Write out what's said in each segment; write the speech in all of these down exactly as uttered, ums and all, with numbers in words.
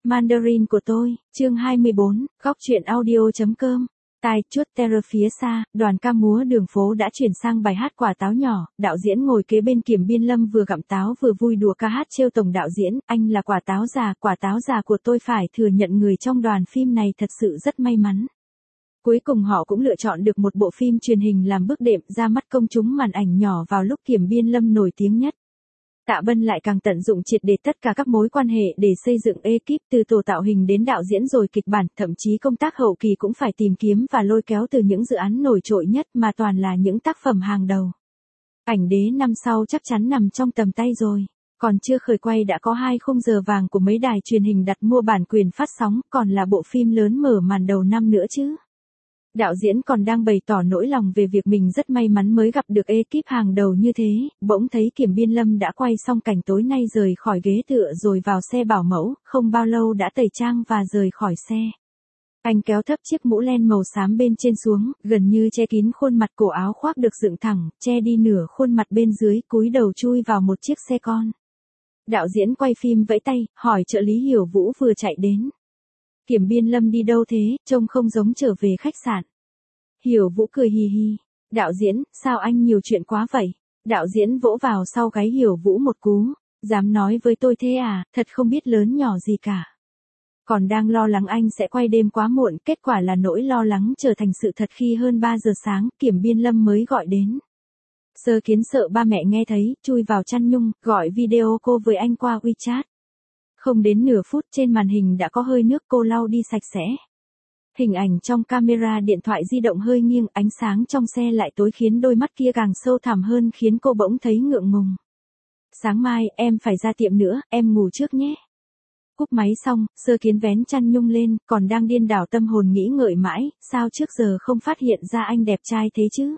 Mandarin của tôi, chương hai mươi bốn, góc truyện audio.com. Tai chuốt terror phía xa, đoàn ca múa đường phố đã chuyển sang bài hát Quả táo nhỏ, đạo diễn ngồi kế bên Kiểm Biên Lâm vừa gặm táo vừa vui đùa ca hát trêu tổng đạo diễn, anh là quả táo già, quả táo già của tôi. Phải thừa nhận người trong đoàn phim này thật sự rất may mắn. Cuối cùng họ cũng lựa chọn được một bộ phim truyền hình làm bước đệm ra mắt công chúng màn ảnh nhỏ vào lúc Kiểm Biên Lâm nổi tiếng nhất. Tạ Bân lại càng tận dụng triệt để tất cả các mối quan hệ để xây dựng ekip từ tổ tạo hình đến đạo diễn rồi kịch bản, thậm chí công tác hậu kỳ cũng phải tìm kiếm và lôi kéo từ những dự án nổi trội nhất mà toàn là những tác phẩm hàng đầu. Ảnh đế năm sau chắc chắn nằm trong tầm tay rồi. Còn chưa khởi quay đã có hai khung giờ vàng của mấy đài truyền hình đặt mua bản quyền phát sóng, còn là bộ phim lớn mở màn đầu năm nữa chứ. Đạo diễn còn đang bày tỏ nỗi lòng về việc mình rất may mắn mới gặp được ekip hàng đầu như thế, bỗng thấy Kiểm Biên Lâm đã quay xong cảnh tối nay rời khỏi ghế tựa rồi vào xe bảo mẫu, không bao lâu đã tẩy trang và rời khỏi xe. Anh kéo thấp chiếc mũ len màu xám bên trên xuống, gần như che kín khuôn mặt, cổ áo khoác được dựng thẳng, che đi nửa khuôn mặt bên dưới, cúi đầu chui vào một chiếc xe con. Đạo diễn quay phim vẫy tay, hỏi trợ lý Hiểu Vũ vừa chạy đến. Kiểm Biên Lâm đi đâu thế, trông không giống trở về khách sạn. Hiểu Vũ cười hì hì. Đạo diễn, sao anh nhiều chuyện quá vậy? Đạo diễn vỗ vào sau gáy Hiểu Vũ một cú. Dám nói với tôi thế à, thật không biết lớn nhỏ gì cả. Còn đang lo lắng anh sẽ quay đêm quá muộn, kết quả là nỗi lo lắng trở thành sự thật khi hơn ba giờ sáng, Kiểm Biên Lâm mới gọi đến. Sơ Kiến sợ ba mẹ nghe thấy, chui vào chăn nhung, gọi video cô với anh qua WeChat. Không đến nửa phút trên màn hình đã có hơi nước, cô lau đi sạch sẽ. Hình ảnh trong camera điện thoại di động hơi nghiêng, ánh sáng trong xe lại tối khiến đôi mắt kia càng sâu thẳm hơn, khiến cô bỗng thấy ngượng ngùng. Sáng mai, em phải ra tiệm nữa, em ngủ trước nhé. Cúp máy xong, Sơ Kiến vén chăn nhung lên, còn đang điên đảo tâm hồn nghĩ ngợi mãi, sao trước giờ không phát hiện ra anh đẹp trai thế chứ?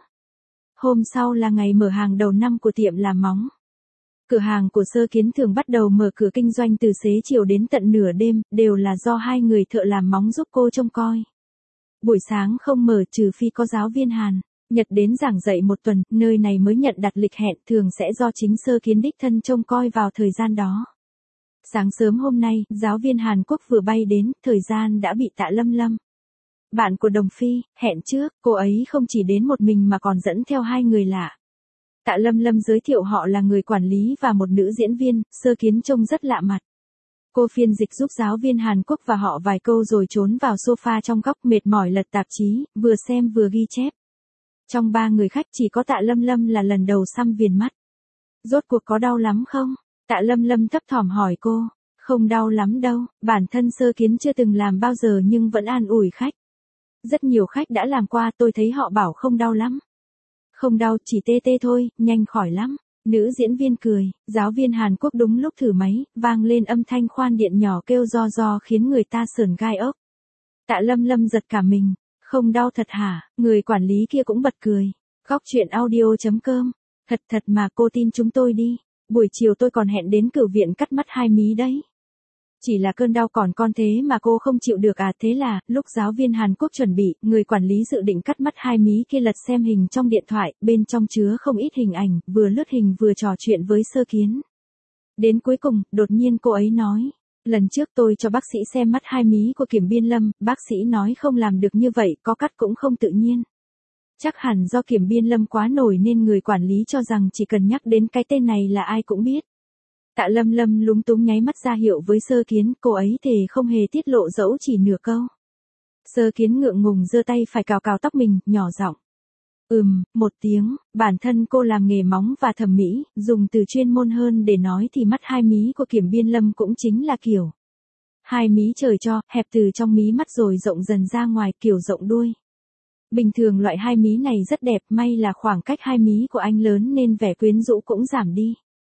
Hôm sau là ngày mở hàng đầu năm của tiệm làm móng. Cửa hàng của Sơ Kiến thường bắt đầu mở cửa kinh doanh từ xế chiều đến tận nửa đêm, đều là do hai người thợ làm móng giúp cô trông coi. Buổi sáng không mở trừ phi có giáo viên Hàn Nhật đến giảng dạy một tuần, nơi này mới nhận đặt lịch hẹn, thường sẽ do chính Sơ Kiến đích thân trông coi vào thời gian đó. Sáng sớm hôm nay, giáo viên Hàn Quốc vừa bay đến, thời gian đã bị Tạ Lâm Lâm, bạn của Đồng Phi, hẹn trước. Cô ấy không chỉ đến một mình mà còn dẫn theo hai người lạ. Tạ Lâm Lâm giới thiệu họ là người quản lý và một nữ diễn viên. Sơ Kiến trông rất lạ mặt. Cô phiên dịch giúp giáo viên Hàn Quốc và họ vài câu rồi trốn vào sofa trong góc mệt mỏi lật tạp chí, vừa xem vừa ghi chép. Trong ba người khách chỉ có Tạ Lâm Lâm là lần đầu xăm viền mắt. Rốt cuộc có đau lắm không? Tạ Lâm Lâm thấp thỏm hỏi cô. Không đau lắm đâu, bản thân Sơ Kiến chưa từng làm bao giờ nhưng vẫn an ủi khách. Rất nhiều khách đã làm qua, tôi thấy họ bảo không đau lắm. Không đau, chỉ tê tê thôi, nhanh khỏi lắm. Nữ diễn viên cười. Giáo viên Hàn Quốc đúng lúc thử máy, vang lên âm thanh khoan điện nhỏ kêu ro ro khiến người ta sởn gai ốc. Tạ Lâm Lâm giật cả mình. Không đau thật hả? Người quản lý kia cũng bật cười. Góc truyện audio.com. Thật thật mà, cô tin chúng tôi đi. Buổi chiều tôi còn hẹn đến cử viện cắt mắt hai mí đấy. Chỉ là cơn đau còn con thế mà cô không chịu được à? Thế là, lúc giáo viên Hàn Quốc chuẩn bị, người quản lý dự định cắt mắt hai mí kia lật xem hình trong điện thoại, bên trong chứa không ít hình ảnh, vừa lướt hình vừa trò chuyện với Sơ Kiến. Đến cuối cùng, đột nhiên cô ấy nói, lần trước tôi cho bác sĩ xem mắt hai mí của Kiểm Biên Lâm, bác sĩ nói không làm được như vậy, có cắt cũng không tự nhiên. Chắc hẳn do Kiểm Biên Lâm quá nổi nên người quản lý cho rằng chỉ cần nhắc đến cái tên này là ai cũng biết. Tạ Lâm Lâm lúng túng nháy mắt ra hiệu với Sơ Kiến, cô ấy thề không hề tiết lộ dẫu chỉ nửa câu. Sơ Kiến ngượng ngùng giơ tay phải cào cào tóc mình, nhỏ giọng. Ừm, một tiếng, bản thân cô làm nghề móng và thẩm mỹ, dùng từ chuyên môn hơn để nói thì mắt hai mí của Kiểm Biên Lâm cũng chính là kiểu hai mí trời cho, hẹp từ trong mí mắt rồi rộng dần ra ngoài, kiểu rộng đuôi. Bình thường loại hai mí này rất đẹp, may là khoảng cách hai mí của anh lớn nên vẻ quyến rũ cũng giảm đi.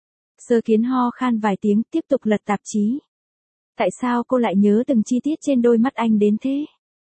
Sơ Kiến ho khan vài tiếng, tiếp tục lật tạp chí. Tại sao cô lại nhớ từng chi tiết trên đôi mắt anh đến thế?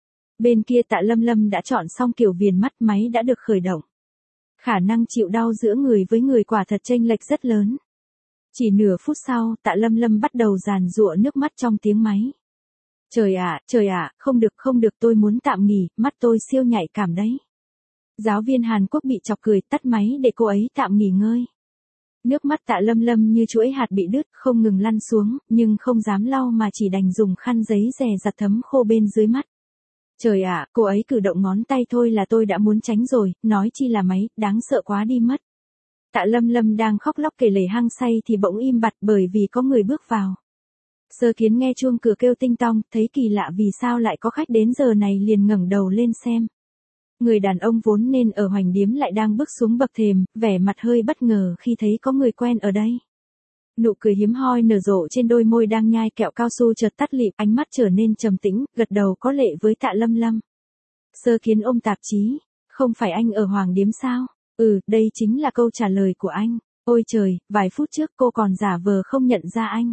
Bên kia Tạ Lâm Lâm đã chọn xong kiểu viền mắt, máy đã được khởi động. Khả năng chịu đau giữa người với người quả thật chênh lệch rất lớn. Chỉ nửa phút sau, Tạ Lâm Lâm bắt đầu giàn giụa nước mắt trong tiếng máy. Trời ạ, trời ạ, không được không được, tôi muốn tạm nghỉ, mắt tôi siêu nhạy cảm đấy. Giáo viên Hàn Quốc bị chọc cười, tắt máy để cô ấy tạm nghỉ ngơi. Nước mắt Tạ Lâm Lâm như chuỗi hạt bị đứt, không ngừng lăn xuống, nhưng không dám lau mà chỉ đành dùng khăn giấy dè giặt thấm khô bên dưới mắt. Trời ạ, cô ấy cử động ngón tay thôi là tôi đã muốn tránh rồi, nói chi là máy, đáng sợ quá đi mất. Tạ Lâm Lâm đang khóc lóc kể lể hăng say thì bỗng im bặt bởi vì có người bước vào. Sơ Kiến nghe chuông cửa kêu tinh tong, thấy kỳ lạ vì sao lại có khách đến giờ này liền ngẩng đầu lên xem. Người đàn ông vốn nên ở Hoành Điếm lại đang bước xuống bậc thềm, vẻ mặt hơi bất ngờ khi thấy có người quen ở đây. Nụ cười hiếm hoi nở rộ trên đôi môi đang nhai kẹo cao su chợt tắt lịm, ánh mắt trở nên trầm tĩnh, gật đầu có lệ với Tạ Lâm Lâm. Sơ Kiến ôm tạp chí, không phải anh ở Hoàng Điếm sao? Ừ, đây chính là câu trả lời của anh. Ôi trời, vài phút trước cô còn giả vờ không nhận ra anh.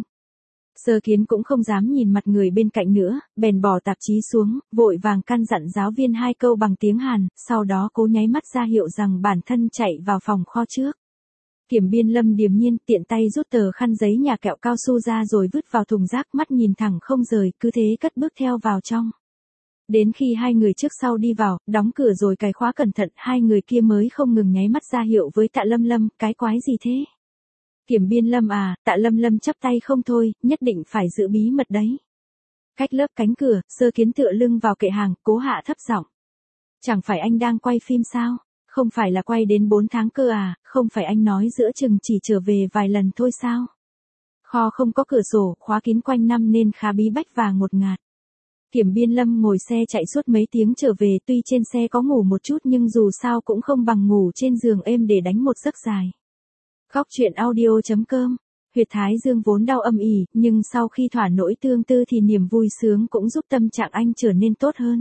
Sơ Kiến cũng không dám nhìn mặt người bên cạnh nữa, bèn bỏ tạp chí xuống, vội vàng căn dặn giáo viên hai câu bằng tiếng Hàn, sau đó cố nháy mắt ra hiệu rằng bản thân chạy vào phòng kho trước. Kiểm Biên Lâm điềm nhiên tiện tay rút tờ khăn giấy nhà kẹo cao su ra rồi vứt vào thùng rác, mắt nhìn thẳng không rời, cứ thế cất bước theo vào trong. Đến khi hai người trước sau đi vào, đóng cửa rồi cài khóa cẩn thận, hai người kia mới không ngừng nháy mắt ra hiệu với Tạ Lâm Lâm, cái quái gì thế? Kiểm Biên Lâm à, Tạ Lâm Lâm chắp tay không thôi, nhất định phải giữ bí mật đấy. Cách lớp cánh cửa, Sơ Kiến tựa lưng vào kệ hàng, cố hạ thấp giọng. Chẳng phải anh đang quay phim sao? Không phải là quay đến bốn tháng cơ à, không phải anh nói giữa chừng chỉ trở về vài lần thôi sao? Kho không có cửa sổ, khóa kín quanh năm nên khá bí bách và ngột ngạt. Kiểm Biên Lâm ngồi xe chạy suốt mấy tiếng trở về, tuy trên xe có ngủ một chút nhưng dù sao cũng không bằng ngủ trên giường êm để đánh một giấc dài. Góc truyện audio chấm com. Huyệt thái dương vốn đau âm ỉ, nhưng sau khi thỏa nỗi tương tư thì niềm vui sướng cũng giúp tâm trạng anh trở nên tốt hơn.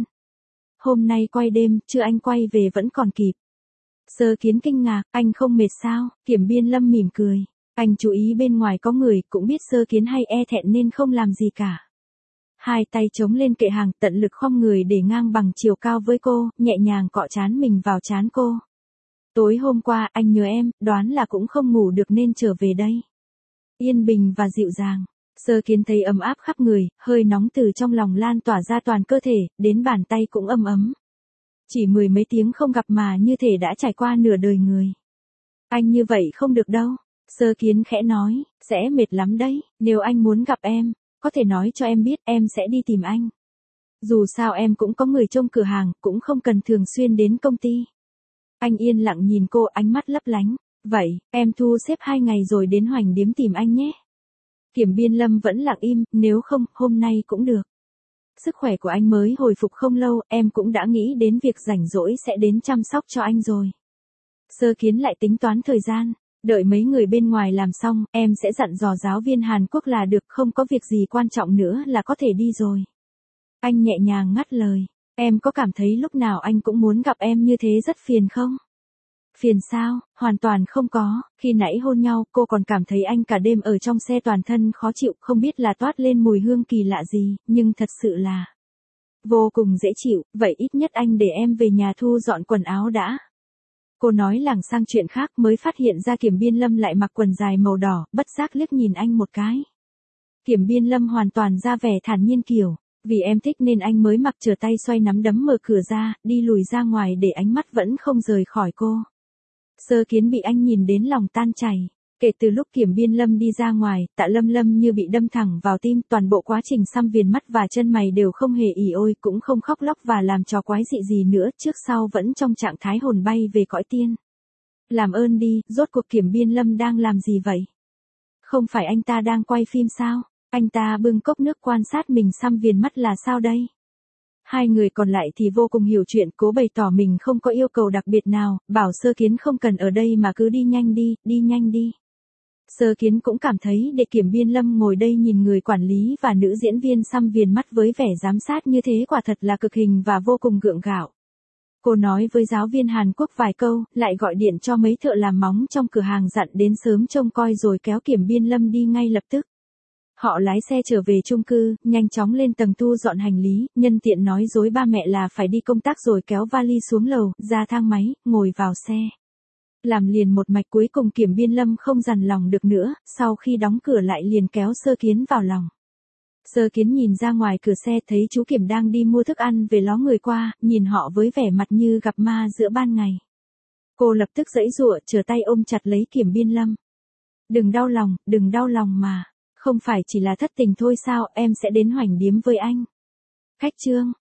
Hôm nay quay đêm, chưa anh quay về vẫn còn kịp. Sơ Kiến kinh ngạc, anh không mệt sao? Kiểm Biên Lâm mỉm cười. Anh chú ý bên ngoài có người, cũng biết Sơ Kiến hay e thẹn nên không làm gì cả. Hai tay chống lên kệ hàng, tận lực khom người để ngang bằng chiều cao với cô, nhẹ nhàng cọ trán mình vào trán cô. Tối hôm qua anh nhớ em, đoán là cũng không ngủ được nên trở về đây. Yên bình và dịu dàng. Sơ Kiến thấy ấm áp khắp người, hơi nóng từ trong lòng lan tỏa ra toàn cơ thể, đến bàn tay cũng ấm ấm. Chỉ mười mấy tiếng không gặp mà như thể đã trải qua nửa đời người. Anh như vậy không được đâu. Sơ Kiến khẽ nói, sẽ mệt lắm đấy, nếu anh muốn gặp em, có thể nói cho em biết em sẽ đi tìm anh. Dù sao em cũng có người trông cửa hàng, cũng không cần thường xuyên đến công ty. Anh yên lặng nhìn cô, ánh mắt lấp lánh. Vậy, em thu xếp hai ngày rồi đến Hoành Điếm tìm anh nhé. Kiểm Biên Lâm vẫn lặng im, nếu không, hôm nay cũng được. Sức khỏe của anh mới hồi phục không lâu, em cũng đã nghĩ đến việc rảnh rỗi sẽ đến chăm sóc cho anh rồi. Sơ Kiến lại tính toán thời gian, đợi mấy người bên ngoài làm xong, em sẽ dặn dò giáo viên Hàn Quốc là được, không có việc gì quan trọng nữa là có thể đi rồi. Anh nhẹ nhàng ngắt lời, em có cảm thấy lúc nào anh cũng muốn gặp em như thế rất phiền không? Phiền sao? Hoàn toàn không có, khi nãy hôn nhau cô còn cảm thấy anh cả đêm ở trong xe toàn thân khó chịu, không biết là toát lên mùi hương kỳ lạ gì, nhưng thật sự là vô cùng dễ chịu, vậy ít nhất anh để em về nhà thu dọn quần áo đã. Cô nói lảng sang chuyện khác mới phát hiện ra Kiểm Biên Lâm lại mặc quần dài màu đỏ, bất giác liếc nhìn anh một cái. Kiểm Biên Lâm hoàn toàn ra vẻ thản nhiên kiểu, vì em thích nên anh mới mặc, trở tay xoay nắm đấm mở cửa ra, đi lùi ra ngoài để ánh mắt vẫn không rời khỏi cô. Sơ Kiến bị anh nhìn đến lòng tan chảy. Kể từ lúc Kiểm Biên Lâm đi ra ngoài, Tạ Lâm Lâm như bị đâm thẳng vào tim, toàn bộ quá trình xăm viền mắt và chân mày đều không hề ỉ ôi, cũng không khóc lóc và làm trò quái dị gì nữa, trước sau vẫn trong trạng thái hồn bay về cõi tiên. Làm ơn đi, rốt cuộc Kiểm Biên Lâm đang làm gì vậy? Không phải anh ta đang quay phim sao? Anh ta bưng cốc nước quan sát mình xăm viền mắt là sao đây? Hai người còn lại thì vô cùng hiểu chuyện, cố bày tỏ mình không có yêu cầu đặc biệt nào, bảo Sơ Kiến không cần ở đây mà cứ đi nhanh đi, đi nhanh đi. Sơ Kiến cũng cảm thấy để Kiểm Biên Lâm ngồi đây nhìn người quản lý và nữ diễn viên xăm viền mắt với vẻ giám sát như thế quả thật là cực hình và vô cùng gượng gạo. Cô nói với giáo viên Hàn Quốc vài câu, lại gọi điện cho mấy thợ làm móng trong cửa hàng dặn đến sớm trông coi rồi kéo Kiểm Biên Lâm đi ngay lập tức. Họ lái xe trở về chung cư, nhanh chóng lên tầng thu dọn hành lý, nhân tiện nói dối ba mẹ là phải đi công tác rồi kéo vali xuống lầu, ra thang máy, ngồi vào xe. Làm liền một mạch, cuối cùng Kiểm Biên Lâm không dằn lòng được nữa, sau khi đóng cửa lại liền kéo Sơ Kiến vào lòng. Sơ Kiến nhìn ra ngoài cửa xe thấy chú Kiểm đang đi mua thức ăn về ló người qua, nhìn họ với vẻ mặt như gặp ma giữa ban ngày. Cô lập tức giãy giụa, trở tay ôm chặt lấy Kiểm Biên Lâm. Đừng đau lòng, đừng đau lòng mà. Không phải chỉ là thất tình thôi sao, em sẽ đến Hoành Điếm với anh. Khách Trương.